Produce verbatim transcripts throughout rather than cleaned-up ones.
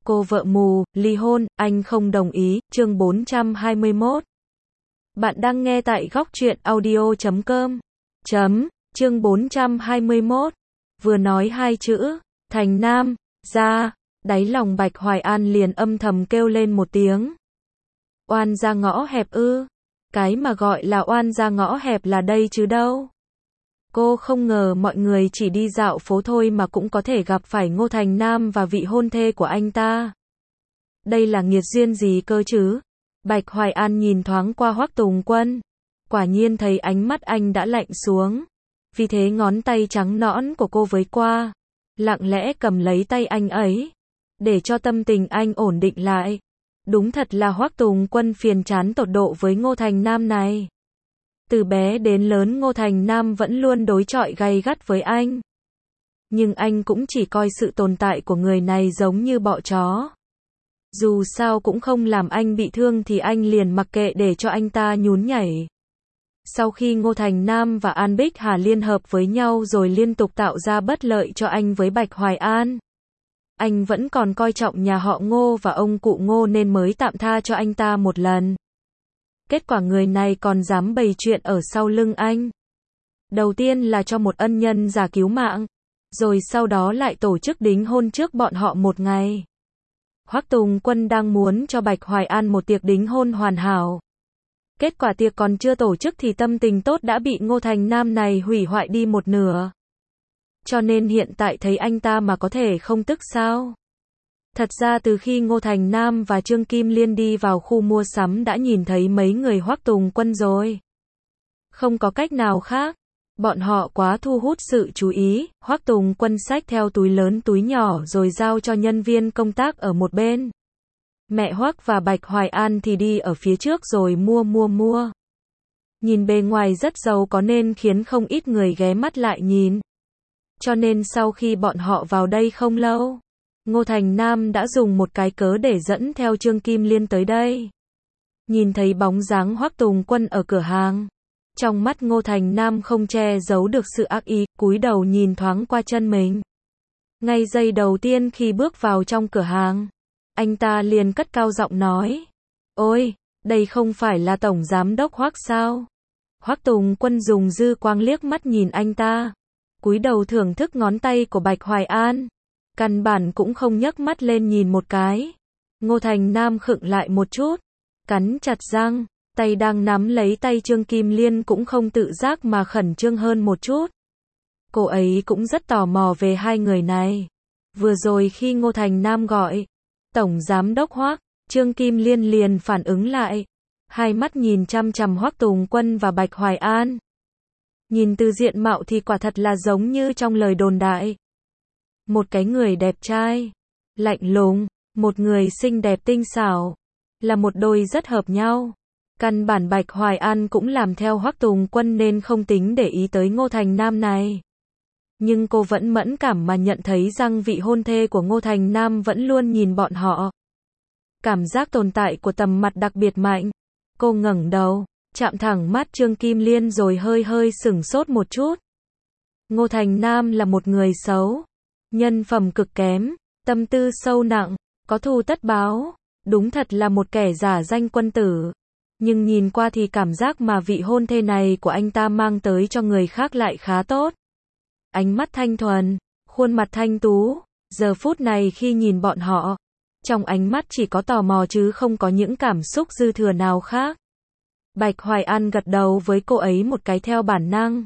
Cô vợ mù, ly hôn, anh không đồng ý, chương bốn trăm hai mươi mốt. Bạn đang nghe tại góc truyện audio chấm com. Chấm, chương bốn trăm hai mươi mốt. Vừa nói hai chữ, Thành Nam, ra, đáy lòng Bạch Hoài An liền âm thầm kêu lên một tiếng. Oan ra ngõ hẹp ư? Cái mà gọi là oan ra ngõ hẹp là đây chứ đâu. Cô không ngờ mọi người chỉ đi dạo phố thôi mà cũng có thể gặp phải Ngô Thành Nam và vị hôn thê của anh ta. Đây là nghiệt duyên gì cơ chứ? Bạch Hoài An nhìn thoáng qua Hoắc Tùng Quân. Quả nhiên thấy ánh mắt anh đã lạnh xuống. Vì thế ngón tay trắng nõn của cô với qua. Lặng lẽ cầm lấy tay anh ấy. Để cho tâm tình anh ổn định lại. Đúng thật là Hoắc Tùng Quân phiền chán tột độ với Ngô Thành Nam này. Từ bé đến lớn Ngô Thành Nam vẫn luôn đối chọi gay gắt với anh. Nhưng anh cũng chỉ coi sự tồn tại của người này giống như bọ chó. Dù sao cũng không làm anh bị thương thì anh liền mặc kệ để cho anh ta nhún nhảy. Sau khi Ngô Thành Nam và An Bích Hà liên hợp với nhau rồi liên tục tạo ra bất lợi cho anh với Bạch Hoài An. Anh vẫn còn coi trọng nhà họ Ngô và ông cụ Ngô nên mới tạm tha cho anh ta một lần. Kết quả người này còn dám bày chuyện ở sau lưng anh. Đầu tiên là cho một ân nhân giả cứu mạng, rồi sau đó lại tổ chức đính hôn trước bọn họ một ngày. Hoắc Tùng Quân đang muốn cho Bạch Hoài An một tiệc đính hôn hoàn hảo. Kết quả tiệc còn chưa tổ chức thì tâm tình tốt đã bị Ngô Thành Nam này hủy hoại đi một nửa. Cho nên hiện tại thấy anh ta mà có thể không tức sao? Thật ra từ khi Ngô Thành Nam và Trương Kim Liên đi vào khu mua sắm đã nhìn thấy mấy người Hoắc Tùng Quân rồi. Không có cách nào khác. Bọn họ quá thu hút sự chú ý. Hoắc Tùng Quân xách theo túi lớn túi nhỏ rồi giao cho nhân viên công tác ở một bên. Mẹ Hoắc và Bạch Hoài An thì đi ở phía trước rồi mua mua mua. Nhìn bề ngoài rất giàu có nên khiến không ít người ghé mắt lại nhìn. Cho nên sau khi bọn họ vào đây không lâu, Ngô Thành Nam đã dùng một cái cớ để dẫn theo Trương Kim Liên tới đây. Nhìn thấy bóng dáng Hoắc Tùng Quân ở cửa hàng. Trong mắt Ngô Thành Nam không che giấu được sự ác ý, cúi đầu nhìn thoáng qua chân mình. Ngay giây đầu tiên khi bước vào trong cửa hàng, anh ta liền cất cao giọng nói. Ôi, đây không phải là Tổng Giám đốc Hoắc sao? Hoắc Tùng Quân dùng dư quang liếc mắt nhìn anh ta. Cúi đầu thưởng thức ngón tay của Bạch Hoài An. Căn bản cũng không nhấc mắt lên nhìn một cái. Ngô Thành Nam khựng lại một chút. Cắn chặt răng. Tay đang nắm lấy tay Trương Kim Liên cũng không tự giác mà khẩn trương hơn một chút. Cô ấy cũng rất tò mò về hai người này. Vừa rồi khi Ngô Thành Nam gọi Tổng Giám đốc Hoắc, Trương Kim Liên liền phản ứng lại. Hai mắt nhìn chăm chằm Hoắc Tùng Quân và Bạch Hoài An. Nhìn từ diện mạo thì quả thật là giống như trong lời đồn đại. Một cái người đẹp trai, lạnh lùng, một người xinh đẹp tinh xảo. Là một đôi rất hợp nhau. Căn bản Bạch Hoài An cũng làm theo Hoắc Tùng Quân nên không tính để ý tới Ngô Thành Nam này. Nhưng cô vẫn mẫn cảm mà nhận thấy rằng vị hôn thê của Ngô Thành Nam vẫn luôn nhìn bọn họ. Cảm giác tồn tại của tầm mặt đặc biệt mạnh. Cô ngẩng đầu, chạm thẳng mắt Trương Kim Liên rồi hơi hơi sửng sốt một chút. Ngô Thành Nam là một người xấu, nhân phẩm cực kém, tâm tư sâu nặng, có thù tất báo, đúng thật là một kẻ giả danh quân tử. Nhưng nhìn qua thì cảm giác mà vị hôn thê này của anh ta mang tới cho người khác lại khá tốt. Ánh mắt thanh thuần, khuôn mặt thanh tú, giờ phút này khi nhìn bọn họ, trong ánh mắt chỉ có tò mò chứ không có những cảm xúc dư thừa nào khác. Bạch Hoài An gật đầu với cô ấy một cái theo bản năng.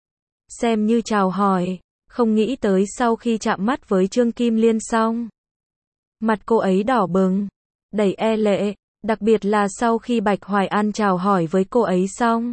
Xem như chào hỏi, không nghĩ tới sau khi chạm mắt với Trương Kim Liên xong. Mặt cô ấy đỏ bừng, đầy e lệ, đặc biệt là sau khi Bạch Hoài An chào hỏi với cô ấy xong.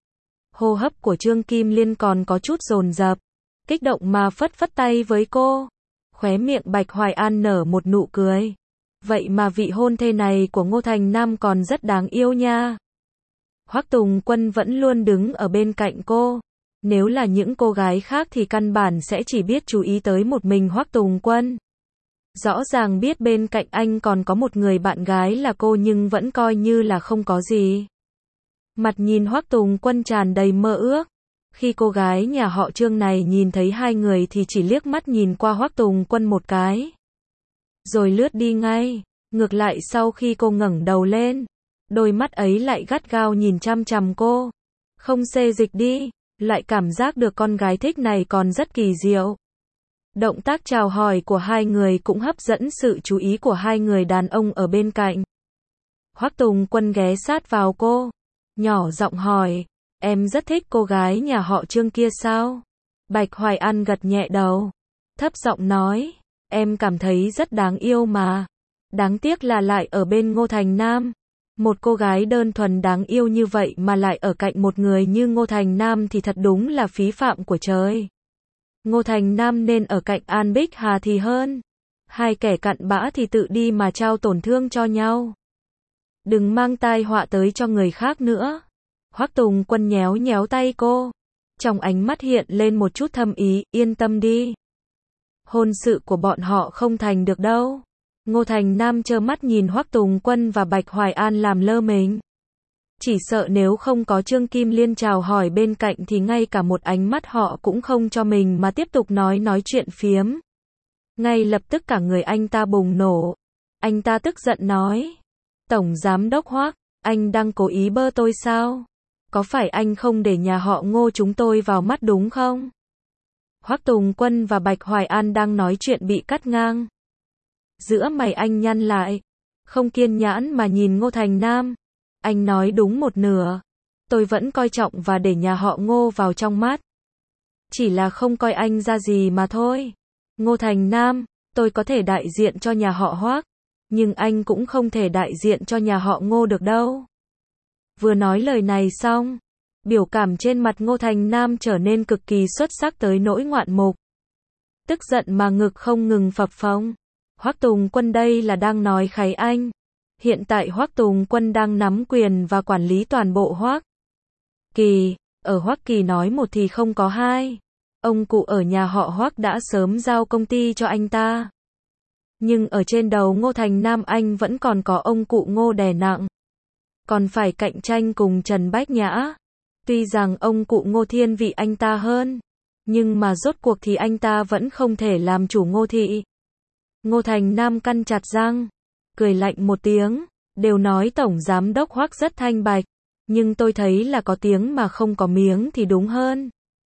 Hô hấp của Trương Kim Liên còn có chút dồn dập, kích động mà phất phất tay với cô. Khóe miệng Bạch Hoài An nở một nụ cười. Vậy mà vị hôn thê này của Ngô Thành Nam còn rất đáng yêu nha. Hoắc Tùng Quân vẫn luôn đứng ở bên cạnh cô. Nếu là những cô gái khác thì căn bản sẽ chỉ biết chú ý tới một mình Hoắc Tùng Quân. Rõ ràng biết bên cạnh anh còn có một người bạn gái là cô nhưng vẫn coi như là không có gì. Mặt nhìn Hoắc Tùng Quân tràn đầy mơ ước. Khi cô gái nhà họ Trương này nhìn thấy hai người thì chỉ liếc mắt nhìn qua Hoắc Tùng Quân một cái. rồi lướt đi ngay. Ngược lại sau khi cô ngẩng đầu lên, đôi mắt ấy lại gắt gao nhìn chằm chằm cô. Không xê dịch đi, lại cảm giác được con gái thích này còn rất kỳ diệu. Động tác chào hỏi của hai người cũng hấp dẫn sự chú ý của hai người đàn ông ở bên cạnh. Hoắc Tùng Quân ghé sát vào cô, nhỏ giọng hỏi, em rất thích cô gái nhà họ Trương kia sao? Bạch Hoài An gật nhẹ đầu, thấp giọng nói, em cảm thấy rất đáng yêu mà. Đáng tiếc là lại ở bên Ngô Thành Nam. Một cô gái đơn thuần đáng yêu như vậy mà lại ở cạnh một người như Ngô Thành Nam thì thật đúng là phí phạm của trời. Ngô Thành Nam nên ở cạnh An Bích Hà thì hơn. Hai kẻ cặn bã thì tự đi mà trao tổn thương cho nhau. Đừng mang tai họa tới cho người khác nữa. Hoắc Tùng Quân nhéo nhéo tay cô. Trong ánh mắt hiện lên một chút thâm ý, yên tâm đi. Hôn sự của bọn họ không thành được đâu. Ngô Thành Nam trơ mắt nhìn Hoắc Tùng Quân và Bạch Hoài An làm lơ mình. Chỉ sợ nếu không có Trương Kim Liên chào hỏi bên cạnh thì ngay cả một ánh mắt họ cũng không cho mình mà tiếp tục nói nói chuyện phiếm. Ngay lập tức cả người anh ta bùng nổ. Anh ta tức giận nói. Tổng Giám Đốc Hoắc, anh đang cố ý bơ tôi sao? Có phải anh không để nhà họ Ngô chúng tôi vào mắt đúng không? Hoắc Tùng Quân và Bạch Hoài An đang nói chuyện bị cắt ngang. Giữa mày anh nhăn lại, không kiên nhẫn mà nhìn Ngô Thành Nam. Anh nói đúng một nửa. Tôi vẫn coi trọng và để nhà họ Ngô vào trong mắt. Chỉ là không coi anh ra gì mà thôi. Ngô Thành Nam, tôi có thể đại diện cho nhà họ Hoắc, nhưng anh cũng không thể đại diện cho nhà họ Ngô được đâu. Vừa nói lời này xong, biểu cảm trên mặt Ngô Thành Nam trở nên cực kỳ xuất sắc tới nỗi ngoạn mục. Tức giận mà ngực không ngừng phập phồng. Hoắc Tùng Quân đây là đang nói kháy anh. Hiện tại Hoắc Tùng Quân đang nắm quyền và quản lý toàn bộ Hoắc Kỳ. Ở Hoắc Kỳ nói một thì không có hai. Ông cụ ở nhà họ Hoắc đã sớm giao công ty cho anh ta. Nhưng ở trên đầu Ngô Thành Nam anh vẫn còn có ông cụ Ngô đè nặng. Còn phải cạnh tranh cùng Trần Bách Nhã. Tuy rằng ông cụ Ngô thiên vị anh ta hơn, nhưng mà rốt cuộc thì anh ta vẫn không thể làm chủ Ngô thị. Ngô Thành Nam căn chặt răng, cười lạnh một tiếng, đều nói Tổng Giám Đốc Hoắc rất thanh bạch, nhưng tôi thấy là có tiếng mà không có miếng thì đúng hơn.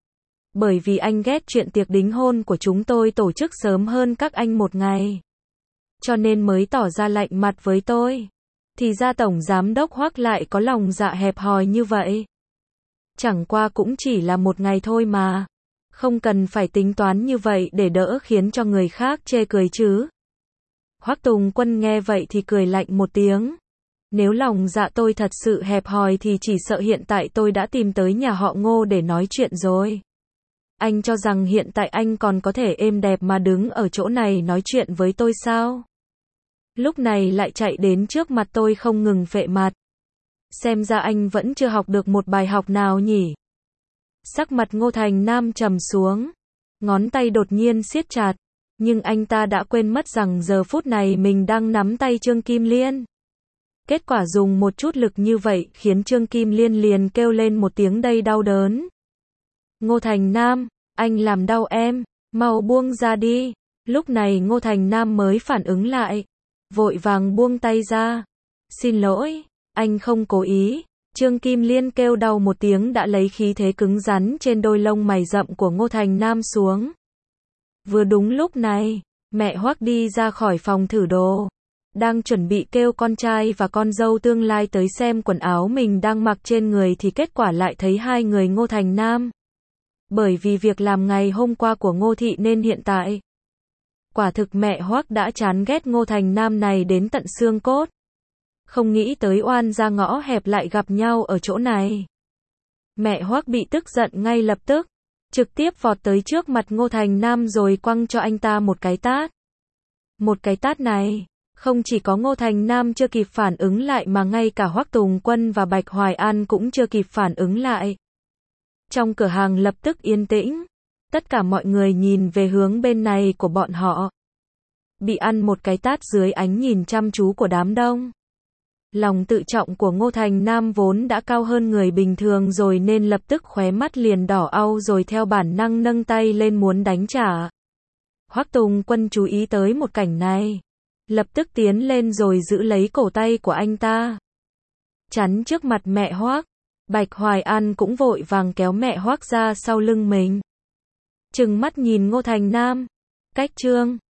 Bởi vì anh ghét chuyện tiệc đính hôn của chúng tôi tổ chức sớm hơn các anh một ngày, cho nên mới tỏ ra lạnh mặt với tôi. Thì ra Tổng Giám Đốc Hoắc lại có lòng dạ hẹp hòi như vậy. Chẳng qua cũng chỉ là một ngày thôi mà. Không cần phải tính toán như vậy để đỡ khiến cho người khác chê cười chứ. Hoắc Tùng Quân nghe vậy thì cười lạnh một tiếng. Nếu lòng dạ tôi thật sự hẹp hòi thì chỉ sợ hiện tại tôi đã tìm tới nhà họ Ngô để nói chuyện rồi. Anh cho rằng hiện tại anh còn có thể êm đẹp mà đứng ở chỗ này nói chuyện với tôi sao? Lúc này lại chạy đến trước mặt tôi không ngừng phệ mặt. Xem ra anh vẫn chưa học được một bài học nào nhỉ? Sắc mặt Ngô Thành Nam trầm xuống, ngón tay đột nhiên siết chặt, nhưng anh ta đã quên mất rằng giờ phút này mình đang nắm tay Trương Kim Liên. Kết quả dùng một chút lực như vậy khiến Trương Kim Liên liền kêu lên một tiếng đầy đau đớn. Ngô Thành Nam, anh làm đau em, mau buông ra đi. Lúc này Ngô Thành Nam mới phản ứng lại, vội vàng buông tay ra. Xin lỗi, anh không cố ý. Trương Kim Liên kêu đau một tiếng đã lấy khí thế cứng rắn trên đôi lông mày rậm của Ngô Thành Nam xuống. Vừa đúng lúc này, mẹ Hoắc đi ra khỏi phòng thử đồ, đang chuẩn bị kêu con trai và con dâu tương lai tới xem quần áo mình đang mặc trên người thì kết quả lại thấy hai người Ngô Thành Nam. Bởi vì việc làm ngày hôm qua của Ngô thị nên hiện tại, quả thực mẹ Hoắc đã chán ghét Ngô Thành Nam này đến tận xương cốt. Không nghĩ tới oan ra ngõ hẹp lại gặp nhau ở chỗ này. Mẹ Hoắc bị tức giận ngay lập tức, trực tiếp vọt tới trước mặt Ngô Thành Nam rồi quăng cho anh ta một cái tát. Một cái tát này, không chỉ có Ngô Thành Nam chưa kịp phản ứng lại mà ngay cả Hoắc Tùng Quân và Bạch Hoài An cũng chưa kịp phản ứng lại. Trong cửa hàng lập tức yên tĩnh, tất cả mọi người nhìn về hướng bên này của bọn họ. Bị ăn một cái tát dưới ánh nhìn chăm chú của đám đông. Lòng tự trọng của Ngô Thành Nam vốn đã cao hơn người bình thường rồi nên lập tức khóe mắt liền đỏ au rồi theo bản năng nâng tay lên muốn đánh trả. Hoắc Tùng Quân chú ý tới một cảnh này, lập tức tiến lên rồi giữ lấy cổ tay của anh ta. Chắn trước mặt mẹ Hoác. Bạch Hoài An cũng vội vàng kéo mẹ Hoác ra sau lưng mình. Trừng mắt nhìn Ngô Thành Nam. Cách Trương.